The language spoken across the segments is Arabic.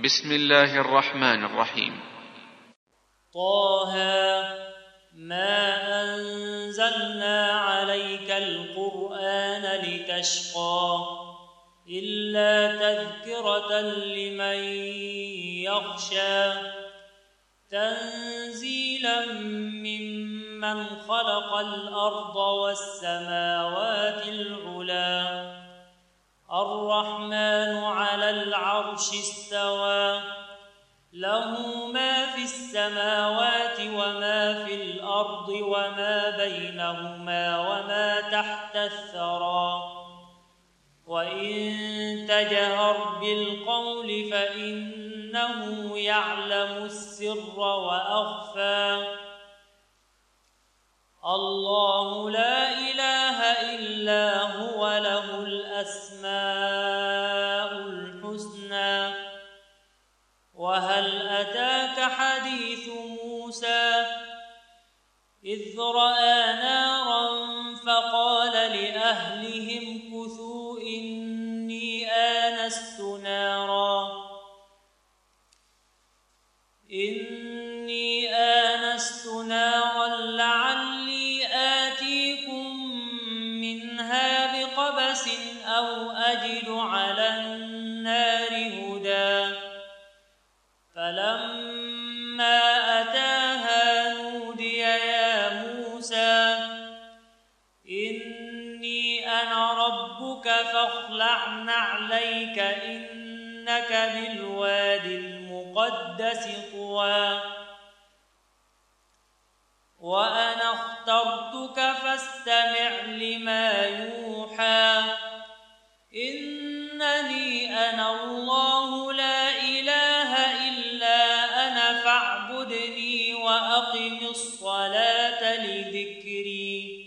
بسم الله الرحمن الرحيم. طه ما أنزلنا عليك القرآن لتشقى إلا تذكرة لمن يخشى تنزيلا ممن خلق الأرض والسماوات العلى الرحمن على العرش استوى له ما في السماوات وما في الأرض وما بينهما وما تحت الثرى وإن تجهر بالقول فإنه يعلم السر وأخفى الله لا إله إلا هو له الأسماء الحسنى وهل أتاك حديث موسى إذ رأى نارا فقال لأهلهم كثوا إني آنست نارا لعلي آتيكم منها بقبس أو أجد على النار هدى فلما أتاها نودي يا موسى إني أنا ربك فاخلع نعليك إنك بالوادي المقدس طوى وأنا اخترتك فاستمع لما يوحى إنني أنا الله لا إله إلا أنا فاعبدني وأقم الصلاة لذكري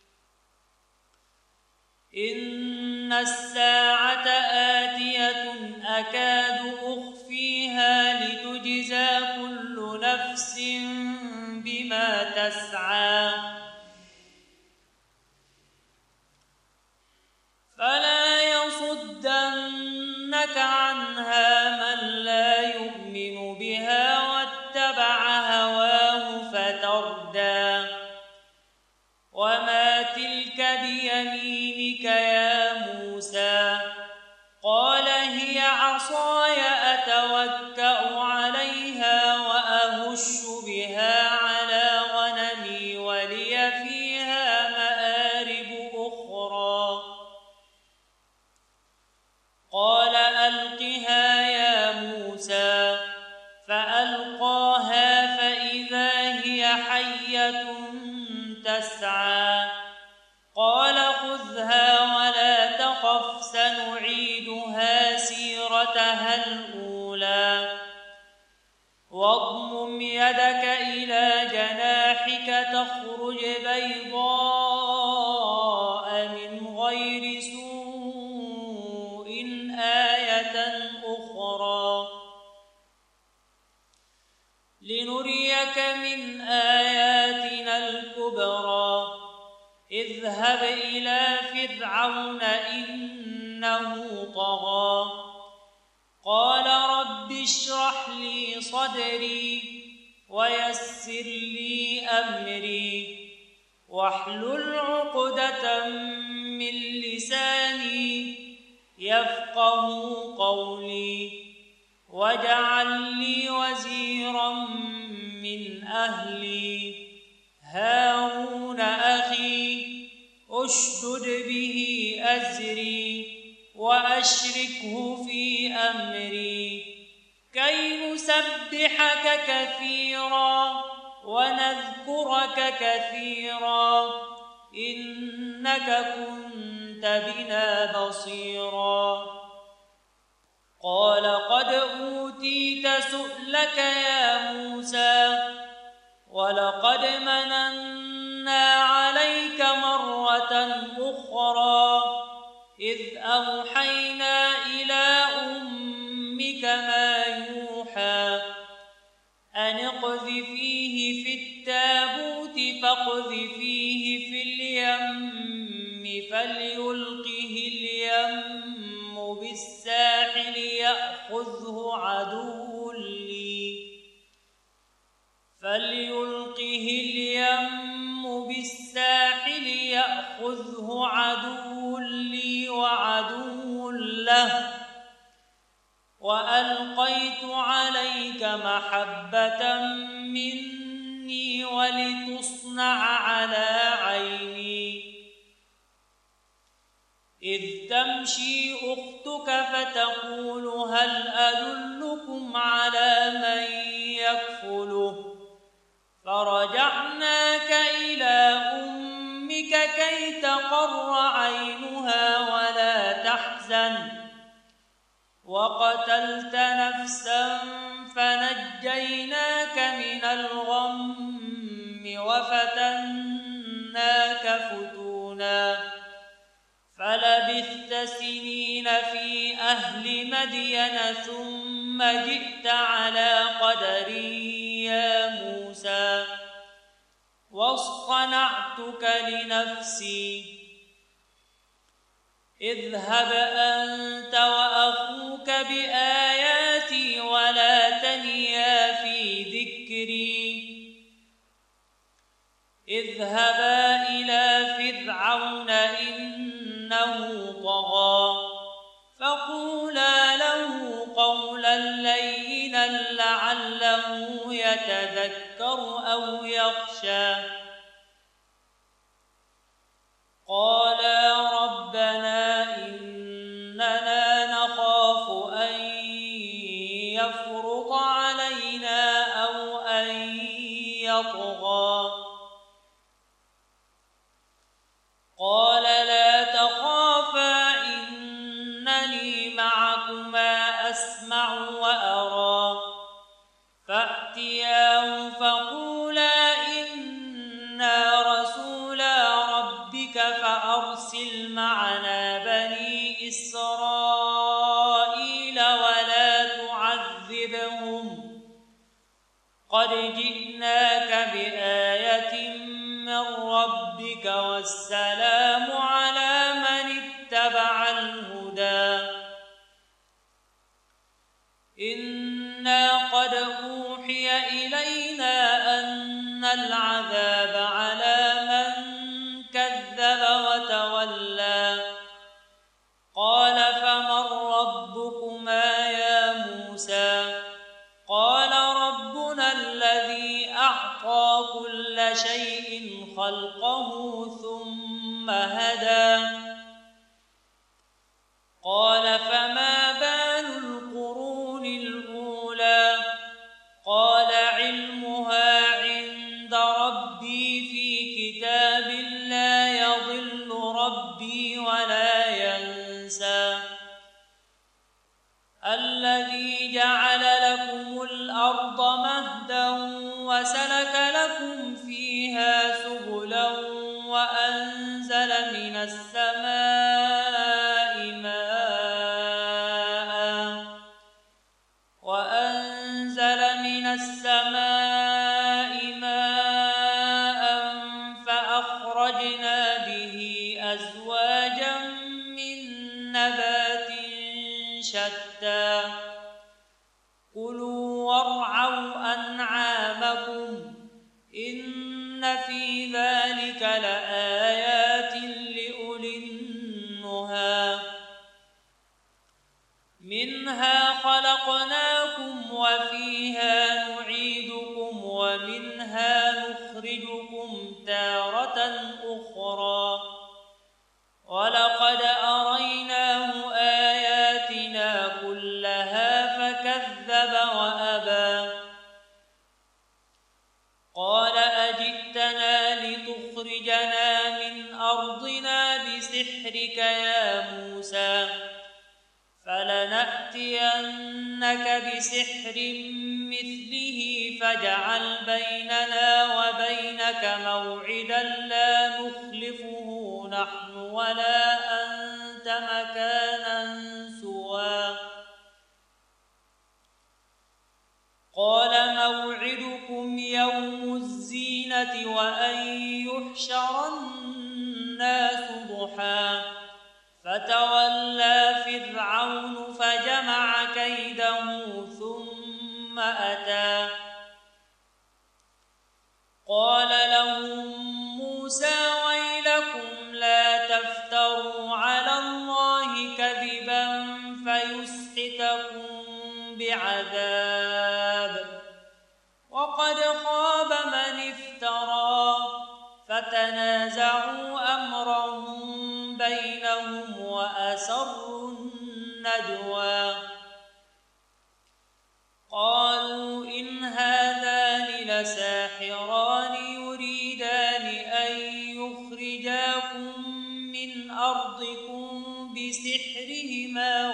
إن الساعة آتية أكاد أخفيها لتجزى كل نفس بما تسعى فلا يصدنك عنها من لا يؤمن بها واتبع هواه فتردى وما تلك بيمينك يا موسى قال هي عصاي أتوكأ عليها وأهش بها على غنمي ولي فيها مآرب أخرى قال ألقها يا موسى فألقاها فإذا هي حية تسعى قال خذها ولا تخف سنعيدها سيرتها الأولى واضمم يدك إلى جناحك تخرج بيضاء من غير سوء آية أخرى لنريك من آياتنا الكبرى اذهب إلى فرعون إنه طغى قال رب اشرح لي صدري ويسر لي أمري واحلل عقدة من لساني يفقه قولي واجعل لي وزيرا من أهلي هارون أخي أشدد به أزري وأشركه في أمري كي نسبحك كثيرا ونذكرك كثيرا إنك كنت بنا بصيرا قال قد أوتيت سؤلك يا موسى ولقد مننا عليك مرة أخرى إذ أوحينا إلى أمك ما يوحى أن اقذفيه في التابوت فاقذفيه في اليم فليلقه اليم بالساحل يأخذه عدو وألقيت عليك محبة مني ولتصنع على عيني إذ تمشي أختك فتقول هل أدلكم على من يكفله فرجعناك إلى أمك كي تقر عينها ولا تحزن وقتلت نفسا فنجيناك من الغم وفتناك فتونا فلبثت سنين في أهل مدين ثم جئت على قدر يا موسى واصطنعتك لنفسي اذهب أنت وأخوك بآياتي ولا تنيا في ذكري اذهبا إلى فرعون إنه طغى فقولا له قولا لينا لعله يتذكر أو يخشى قالا ربنا إننا نخاف أن يفرط علينا أو أن يطغى قال لا تخافا إنني معكما أسمع وأرى فأتياه فقولا إنا رسولا ربك فأرسل معنا بني إسرائيل ولا تعذبهم قد جئناك بآية من ربك والسلام على من اتبع الهدى إنا قد أوحي إلينا أن العذاب على من كذب وتولى قال فمن ربكما يا موسى قال ربنا الذي أعطى كل شيء خلقه ثم هدى قال فما بال القرون الأولى قال علمها عند ربي في كتاب لا يضل ربي ولا ينسى الذي جعل لكم الأرض مهدا وسلك لكم فيها سبلا وأنزل من السماء ماء فأخرجنا به أزواجا من نبات شتى كلوا وارعوا أنعامكم إن في ذلك لآيات لأولي النهى منها خلقناكم وفيها نعيدكم ومنها نخرجكم تارة أخرى ولقد أريناه آياتنا كلها فكذب وأبى قال أجئتنا لتخرجنا من أرضنا بسحرك يا موسى فلنأتينك بسحر مثله فاجعل بيننا وبينك موعدا لا نخلفه نحن ولا أنت مكانا سوى قال موعدكم يوم الزينة وأن يحشر الناس ضحى فتولى فرعون فجمع كيده ثم أتى قال لهم موسى ويلكم لا تفتروا على الله كذبا فيسحتكم بعذاب وقد خاب من افترى فتنازعوا أمرهم بينهم وأسروا النجوى قالوا إن هذان لساحران يريدان أن يخرجاكم من أرضكم بسحرهما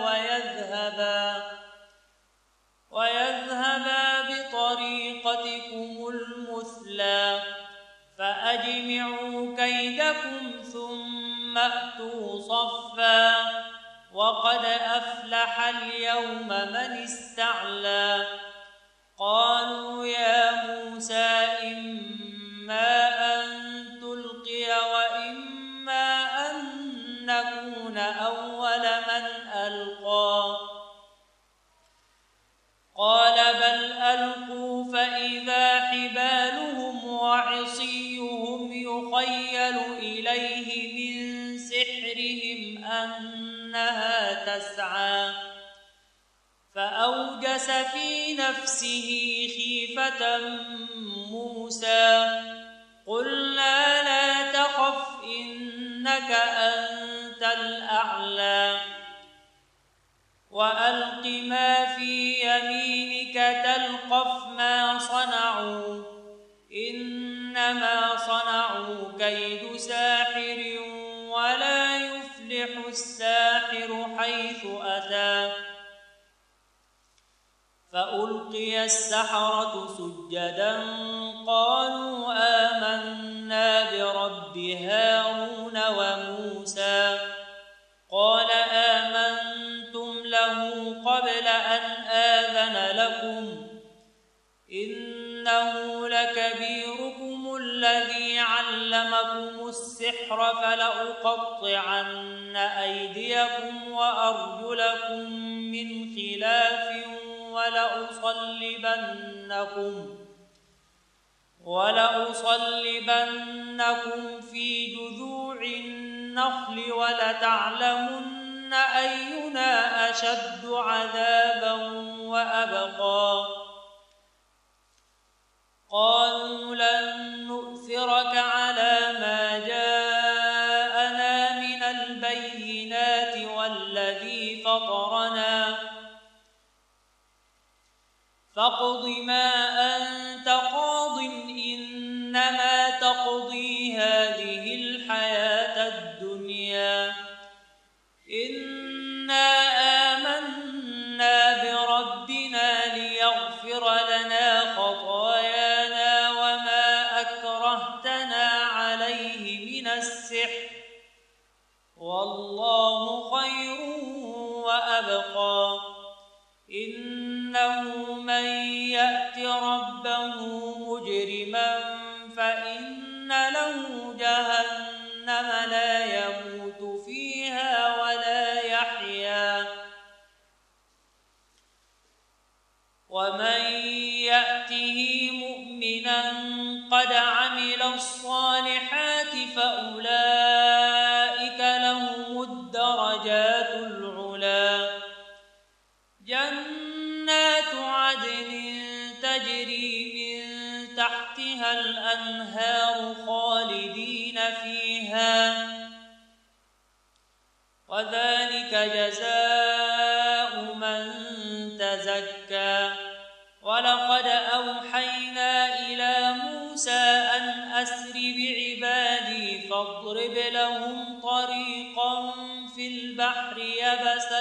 ويذهبا بطريقتكم المثلى فأجمعوا كيدكم ثم أتوا صفا وقد أفلح اليوم من استعلى قالوا يا موسى إما أن تلقي وإما أن نكون أول من ألقى قال بل ألقوا فإذا حبالهم وعصيهم يخيل إليه من سحرهم أنها تسعى فأوجس في نفسه خيفة موسى قلنا لا تخف إنك أنت الأعلى وألق ما في يمينك تلقف ما صنعوا إنما صنعوا كيد ساحر ولا يفلح الساحر حيث أتى فألقي السحرة سجدا قالوا آمنا برب هارون وموسى قال آمنتم له قبل أن آذن لكم إنه لكبيركم الذي علمكم السحر فلأقطعن أيديكم وأرجلكم من خلاف ولأصلبنكم في جذوع النخل ولتعلمن أينا أشد عذابا وأبقى قالوا لن نؤثرك على ما جاءنا من البينات والذي فطرنا فاقض ما أنت قاض إنما تقضي هذه الحياة الدنيا إنا آمنا بربنا ليغفر لنا خطايانا وما أكرهتنا عليه من السحر والله خير وأبقى إنه من يأت ربه مجرما فإن له جهنم لا يموت فيها ولا يحيا ومن يأته مؤمنا قد عمل الصالحات فأولئك لهم الدرجات العلى جنات عدن تجري من تحتها الأنهار خالدين فيها وذلك جزاء من تزكى ولقد أوحينا إلى موسى أن أسر بعبادي فاضرب لهم طريقا في البحر يبسا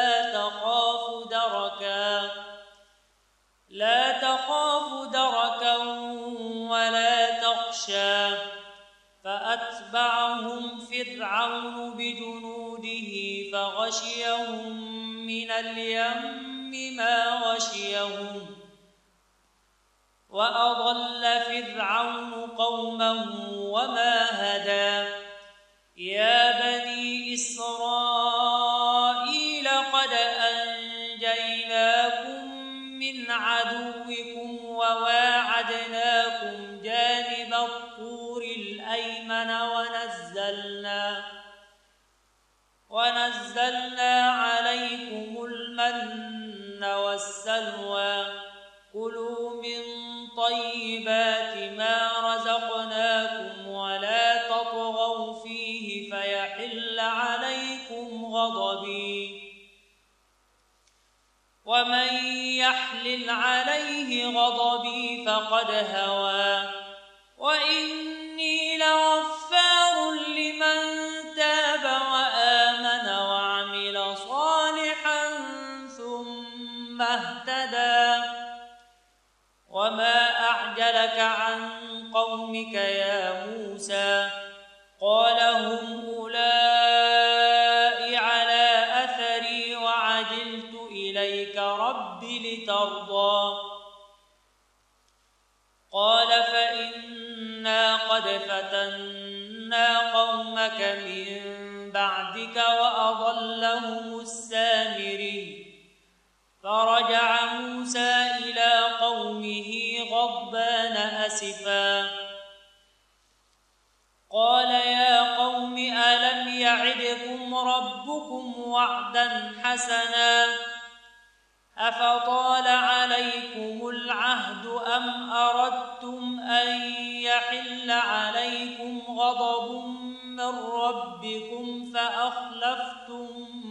لا تخاف دركا ولا تخشى فأتبعهم فرعون بجنوده فغشيهم من اليم ما غشيهم وأضل فرعون قومه وما هدى يا بني إسرائيل قد أنجيناكم من عدوكم وواعدناكم جانب الطور الأيمن ونزلنا عليكم المن والسلوى وسلوى كلوا من طيبات ما رزقناكم ولا تطغوا فيه فيحل عليكم غضبي ومن يحلل عليه غضبي فقد هوى وإني لغفار لمن تاب وآمن وعمل صالحا ثم اهتدى وما أعجلك عن قومك يا موسى قال هم أولئك على أثري وعجلت إليك رب لترضى قال فإنا قد فتنا قومك من بعدك وأضلهم السامري فرجع موسى إلى قومه غضبان أسفا قال يا قوم ألم يعدكم ربكم وعدا حسنا أفطال عليكم العهد أم أردتم أن يحل عليكم غضب من ربكم فأخلفتم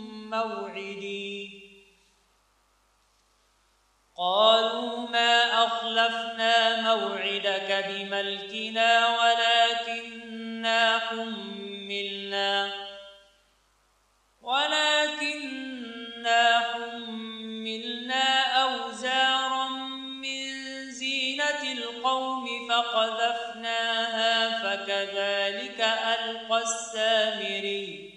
موعدي قالوا ما أخلفنا موعدك بملكنا ولكننا حملنا أوزارا من زينة القوم فقذفناها فكذلك ألقى السامري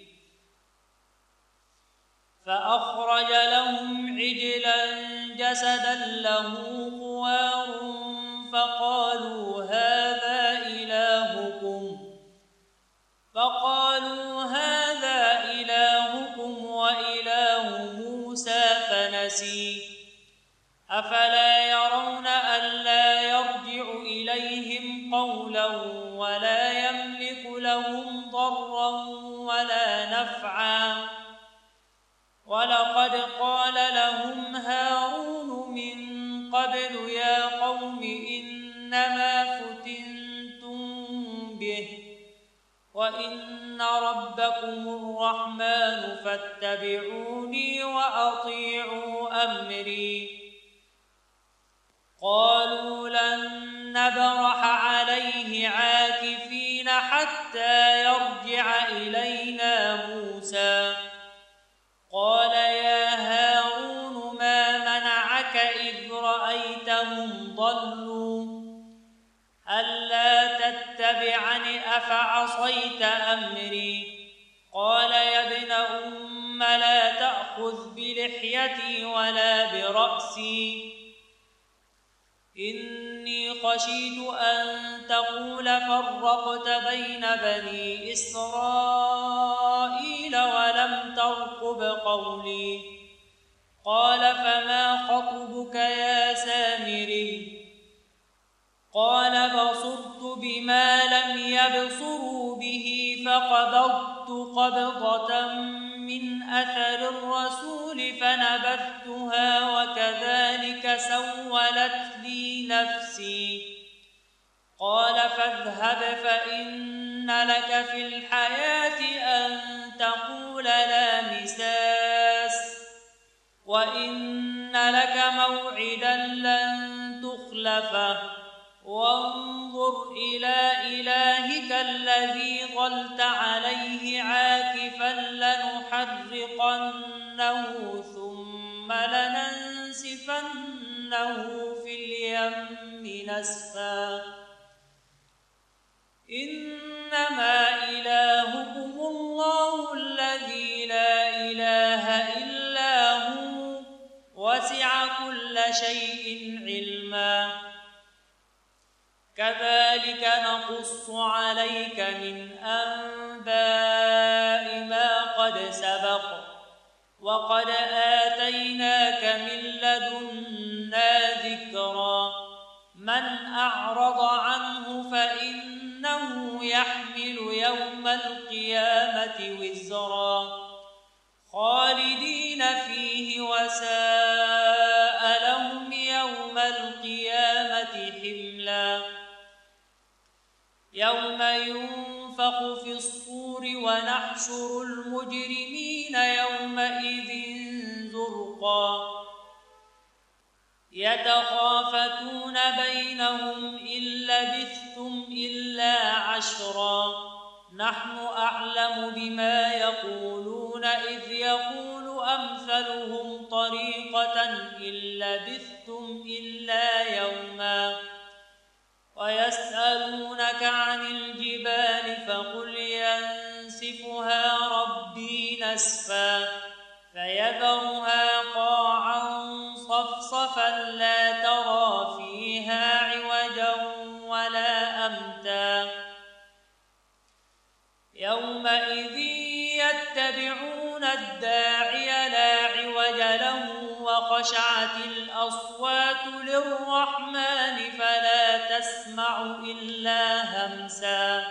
فأخرج لهم عجلا جسدا له خوار فقالوا هذا إلهكم وإله موسى فنسي أفلا يرون ألا يرجع إليهم قولا ولا يملك لهم ضرا ولا نفعا ولقد قال لهم هارون من قبل يا قوم إنما فتنتم به وإن ربكم الرحمن فاتبعوني وأطيعوا أمري قالوا لن نبرح عليه عاكفين حتى يرجع إلينا موسى قال يا هارون ما منعك إذ رأيتهم ضلوا ألا تتبعني أفعصيت أمري قال يا ابن أم لا تأخذ بلحيتي ولا برأسي إني خشيت أن تقول فرقت بين بني إسرائيل ولم ترقب قولي قال فما خطبك يا سامري قال بصرت بما لم يبصروا به فقبضت قبضة من أثر الرسول فنبذتها وكذلك سولت لي نفسي قال فاذهب فإن لك في الحياة أن تقول لا مساس وإن لك موعدا لن تخلفه وانظر إلى إلهك الذي ظلت عليه عاكفا لنحرقنه ثم لننسفنه في اليم نسفا إنما إلهكم الله الذي لا إله إلا هو وسع كل شيء علما كذلك نقص عليك من أنباء ما قد سبق وقد آتيناك من لدنا ذكرا من أعرض عنه فإنه يحمل يوم القيامة وزرا خالدين فيه وساء لهم يوم ينفخ في الصور ونحشر المجرمين يومئذ زرقا يتخافتون بينهم إن لبثتم إلا عشرا نحن أعلم بما يقولون إذ يقول أمثلهم طريقة إن لبثتم إلا يوما ويسألونك عن الجبال فقل ينسفها ربي نسفا فيذرها قاعا صفصفا لا ترى فيها عوجا ولا أمتا يومئذ يتبعون الداعي لا عوج له وخشعت الأصوات للرحمن فلا تسمع إلا همسا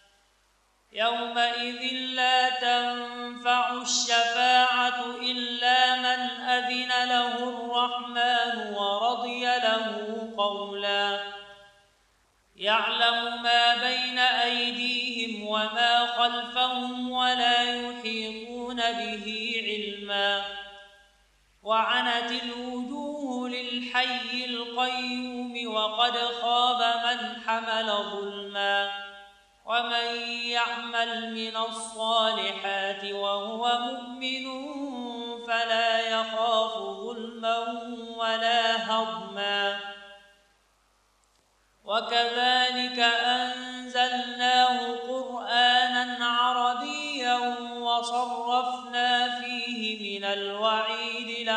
يومئذ لا تنفع الشفاعة إلا من أذن له الرحمن ورضي له قولا يعلم ما بين أيديهم وما خلفهم ولا يحيطون به علما وعنت الوجوه للحي القيوم وقد خاب من حمل ظلما ومن يعمل من الصالحات وهو مؤمن فلا يخاف ظلما ولا هضما وكذلك أنزلناه قرآنا عربيا وصرفنا فيه من الوعيد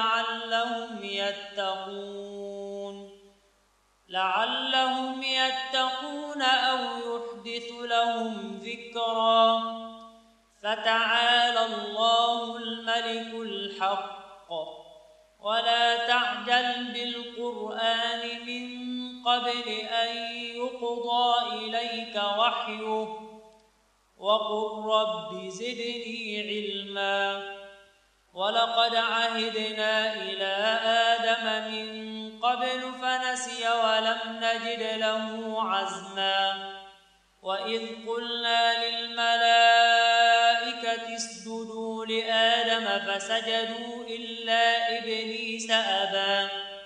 لعلهم يتقون أو يحدث لهم ذكرا فتعالى الله الملك الحق ولا تعجل بالقرآن من قبل أن يقضى إليك وحيه وقل رب زدني علما ولقد عهدنا إلى آدم من قبل فنسي ولم نجد له عزما وإذ قلنا للملائكة اسجدوا لآدم فسجدوا إلا إبليس أبى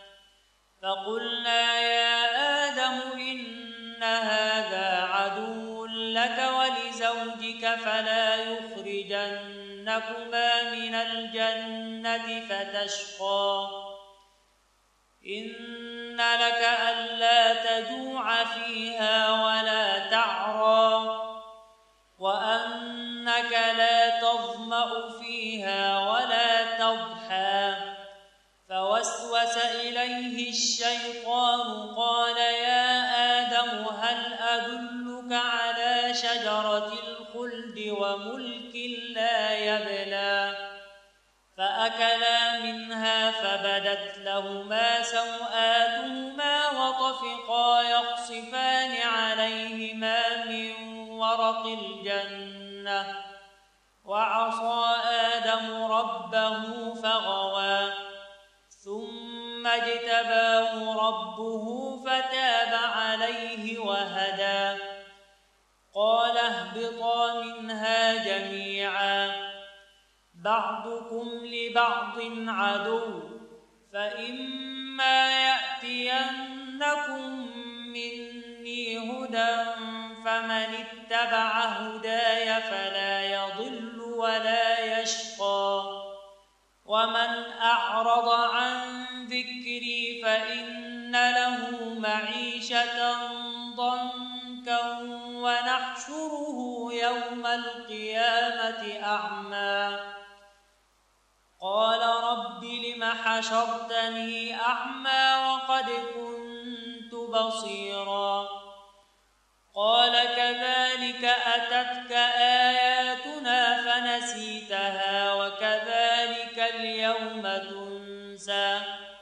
فقلنا يا آدم إن هذا عدو لك ولزوجك فلا يخرجنكما من الجنة فتشقى إن لك ألا تجوع فيها ولا تعرى وأنك لا تظمأ فيها ولا تضحى فوسوس إليه الشيطان قال يا آدم هل أدلك على شجرة الخلد وملك لا يبلى فأكلا منها فبدت لهما سوآتهما وطفقا يخصفان عليهما من ورق الجنة وعصى آدم ربه فغوى ثم اجتباه ربه فتاب عليه وهدى قال اهبطا منها جميعا بعضكم لبعض عدو فإما يأتينكم مني هدى فمن اتبع هداي فلا يضل ولا يشقى ومن أعرض عن ذكري فإن له معيشة ضنكا ونحشره يوم القيامة أعمى قال رب لم حشرتني أعمى وقد كنت بصيرا قال كذلك أتتك آياتنا فنسيتها وكذلك اليوم تنسى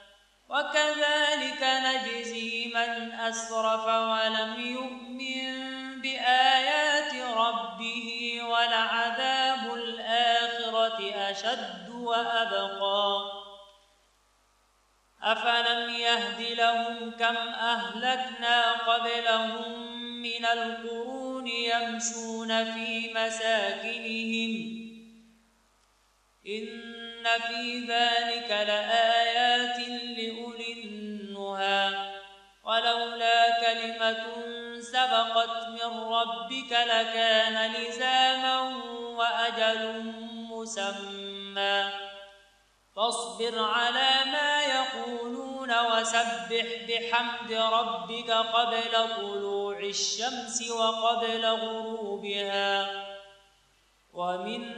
وكذلك نجزي من أسرف ولم يؤمن بآيات ربه ولعذاب الآخرة أشد وأبقى أفلم يهد لهم كم أهلكنا قبلهم من القرون يمشون في مساكنهم إن في ذلك لآيات لأولي النهى ولولا كلمة سبقت من ربك لكان لزاما وأجل مسمى فاصبر على ما يقولون وسبح بحمد ربك قبل طلوع الشمس وقبل غروبها ومن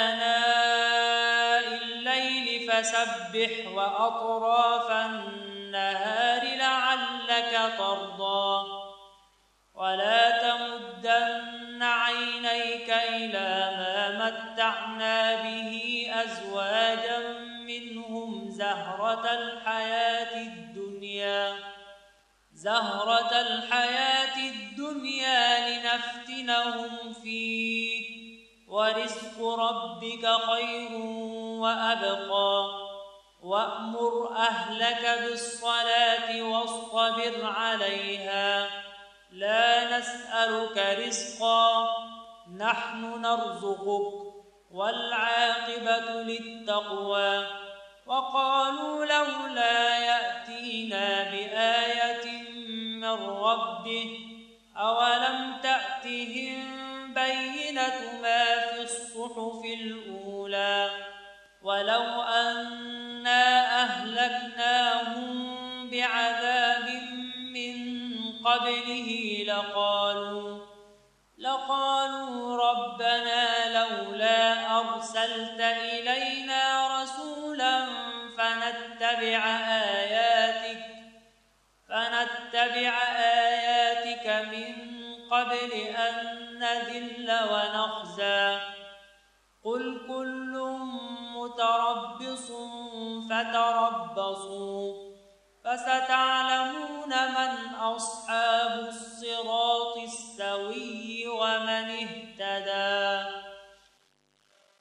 آناء الليل فسبح وأطراف النهار لعلك ترضى ولا تمدن عينيك إلى ما متعنا به أزواجا منهم زهرة الحياة الدنيا لنفتنهم فيه ورزق ربك خير وأبقى وأمر أهلك بالصلاة واصطبر عليها لا نسألك رزقا نحن نرزقك والعاقبة للتقوى وقالوا لولا يأتينا بآية من ربه أولم تأتهم بينة ما في الصحف الأولى ولو أنا أهلكناهم بعذاب من قبله لقالوا ربنا لولا أرسلت إلينا رسولا فنتبع آياتك من قبل أن نذل ونخزى قل كل متربص فتربصوا فستعلمون من أصحاب الصراط السوي ومن اهتدى